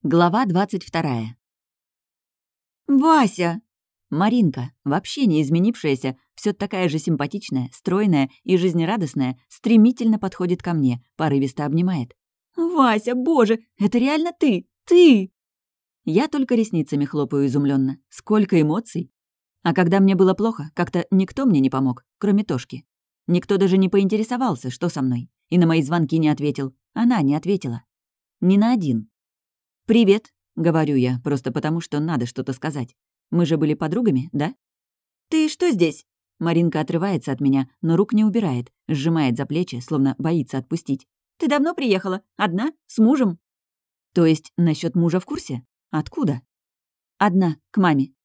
Глава 22. «Вася!» Маринка, вообще не изменившаяся, все такая же симпатичная, стройная и жизнерадостная, стремительно подходит ко мне, порывисто обнимает. «Вася, боже, это реально ты! Ты!» Я только ресницами хлопаю изумленно. Сколько эмоций! А когда мне было плохо, как-то никто мне не помог, кроме Тошки. Никто даже не поинтересовался, что со мной. И на мои звонки не ответил. Она не ответила. Ни на один. «Привет», — говорю я, просто потому, что надо что-то сказать. Мы же были подругами, да? «Ты что здесь?» Маринка отрывается от меня, но рук не убирает, сжимает за плечи, словно боится отпустить. «Ты давно приехала? Одна? С мужем?» То есть насчет мужа в курсе? Откуда? Одна, к маме.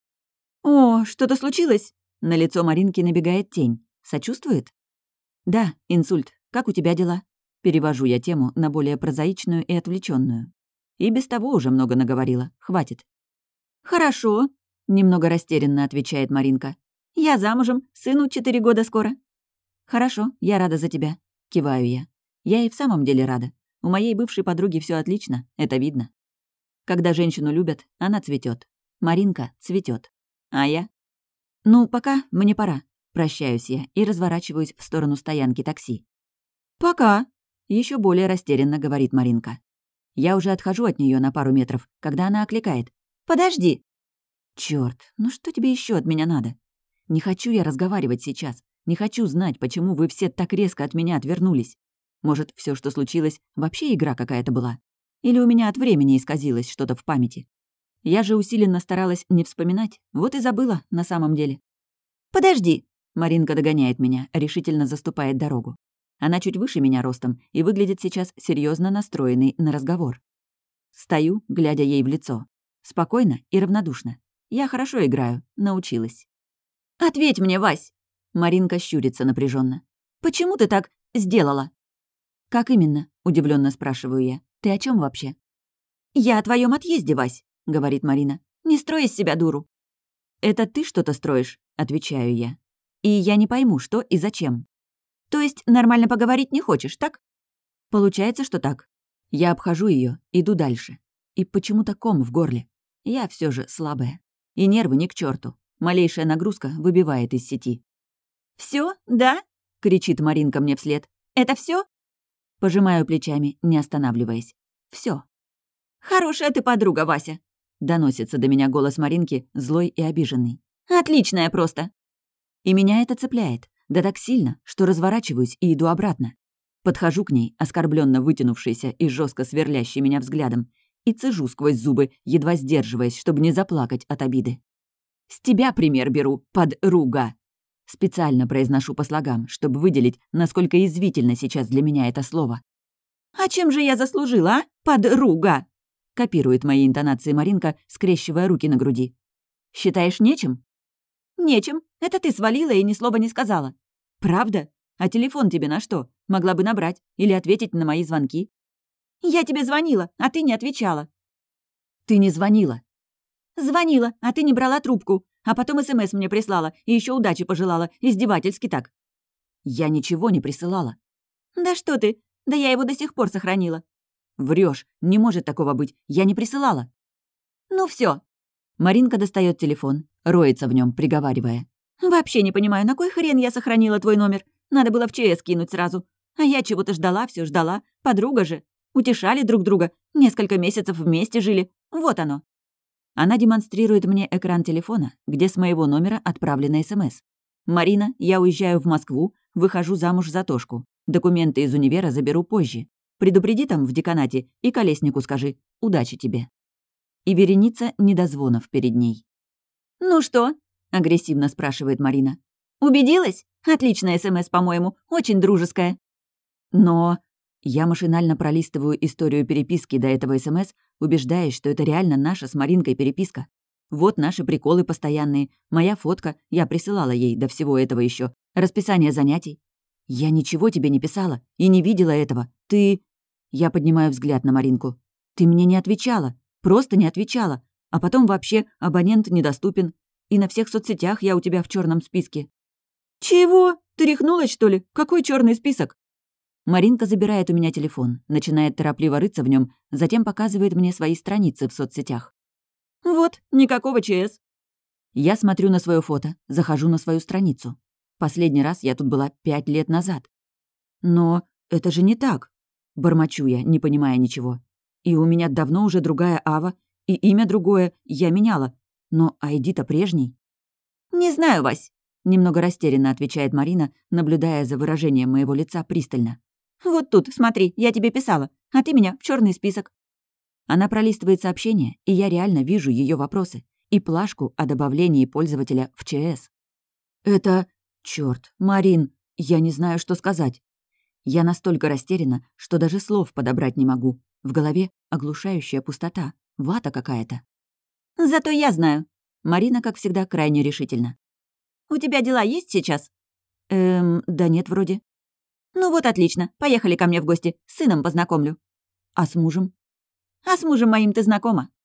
«О, что-то случилось?» На лицо Маринки набегает тень. Сочувствует? Да, инсульт. Как у тебя дела? Перевожу я тему на более прозаичную и отвлеченную. И без того уже много наговорила. Хватит. «Хорошо», — немного растерянно отвечает Маринка. «я замужем, сыну 4 года скоро». «Хорошо, я рада за тебя», — киваю я. Я и в самом деле рада. У моей бывшей подруги все отлично, это видно. Когда женщину любят, она цветет. Маринка цветет. А я? Ну, пока, мне пора. Прощаюсь я и разворачиваюсь в сторону стоянки такси. «Пока», — еще более растерянно говорит Маринка. Я уже отхожу от нее на пару метров, когда она окликает. «Подожди». Черт, ну что тебе еще от меня надо? Не хочу я разговаривать сейчас. Не хочу знать, почему вы все так резко от меня отвернулись. Может, все, что случилось, вообще игра какая-то была? Или у меня от времени исказилось что-то в памяти? Я же усиленно старалась не вспоминать, вот и забыла на самом деле. «Подожди». Маринка догоняет меня, решительно заступает дорогу. Она чуть выше меня ростом и выглядит сейчас серьезно настроенной на разговор. Стою, глядя ей в лицо. Спокойно и равнодушно. Я хорошо играю, научилась. «Ответь мне, Вась!» Маринка щурится напряженно. «Почему ты так сделала?» «Как именно?» — удивленно спрашиваю я. «Ты о чем вообще?» «Я о твоем отъезде, Вась», — говорит Марина. «Не строй из себя дуру». «Это ты что-то строишь?» — отвечаю я. «И я не пойму, что и зачем». «То есть нормально поговорить не хочешь, так?» Получается, что так. Я обхожу ее, иду дальше. И почему-то ком в горле. Я все же слабая. И нервы ни к черту. Малейшая нагрузка выбивает из сети. Все, да?» — кричит Маринка мне вслед. «Это все? Пожимаю плечами, не останавливаясь. Все. «Хорошая ты подруга, Вася», — доносится до меня голос Маринки, злой и обиженный. «Отличная просто». И меня это цепляет. Да так сильно, что разворачиваюсь и иду обратно. Подхожу к ней, оскорбленно вытянувшейся и жестко сверлящей меня взглядом, и цежу сквозь зубы, едва сдерживаясь, чтобы не заплакать от обиды. «С тебя пример беру, подруга!» Специально произношу по слогам, чтобы выделить, насколько язвительно сейчас для меня это слово. «А чем же я заслужила, а, подруга?» Копирует мои интонации Маринка, скрещивая руки на груди. «Считаешь, нечем?» «Нечем. Это ты свалила и ни слова не сказала». «Правда? А телефон тебе на что? Могла бы набрать или ответить на мои звонки». «Я тебе звонила, а ты не отвечала». «Ты не звонила». «Звонила, а ты не брала трубку. А потом СМС мне прислала и еще удачи пожелала, издевательски так». «Я ничего не присылала». «Да что ты? Да я его до сих пор сохранила». Врешь, не может такого быть. Я не присылала». «Ну все. Маринка достает телефон, роется в нем, приговаривая. «Вообще не понимаю, на кой хрен я сохранила твой номер? Надо было в ЧС кинуть сразу. А я чего-то ждала, все ждала. Подруга же. Утешали друг друга. Несколько месяцев вместе жили. Вот оно». Она демонстрирует мне экран телефона, где с моего номера отправлена СМС. «Марина, я уезжаю в Москву, выхожу замуж за Тошку. Документы из универа заберу позже. Предупреди там в деканате и Колеснику скажи. Удачи тебе». И вереница недозвонов перед ней. «Ну что?» — агрессивно спрашивает Марина. «Убедилась? Отличная СМС, по-моему, очень дружеская». Но я машинально пролистываю историю переписки до этого СМС, убеждаясь, что это реально наша с Маринкой переписка. Вот наши приколы постоянные, моя фотка, я присылала ей до всего этого еще, расписание занятий. Я ничего тебе не писала и не видела этого. Ты... Я поднимаю взгляд на Маринку. Ты мне не отвечала, просто не отвечала. А потом вообще абонент недоступен. И на всех соцсетях я у тебя в черном списке. «Чего? Ты рехнулась, что ли? Какой черный список?» Маринка забирает у меня телефон, начинает торопливо рыться в нем, затем показывает мне свои страницы в соцсетях. «Вот, никакого ЧС». Я смотрю на свое фото, захожу на свою страницу. Последний раз я тут была 5 лет назад. Но это же не так. Бормочу я, не понимая ничего. И у меня давно уже другая Ава, и имя другое я меняла. Но ID-то прежний. «Не знаю, Вась», — немного растерянно отвечает Марина, наблюдая за выражением моего лица пристально. «Вот тут, смотри, я тебе писала, а ты меня в черный список». Она пролистывает сообщение, и я реально вижу ее вопросы и плашку о добавлении пользователя в ЧС. Это... Чёрт, Марин, я не знаю, что сказать. Я настолько растеряна, что даже слов подобрать не могу. В голове оглушающая пустота, вата какая-то. «Зато я знаю». Марина, как всегда, крайне решительна. «У тебя дела есть сейчас?» Да нет, вроде. «Ну вот отлично, поехали ко мне в гости, с сыном познакомлю». А с мужем? «А с мужем моим ты знакома.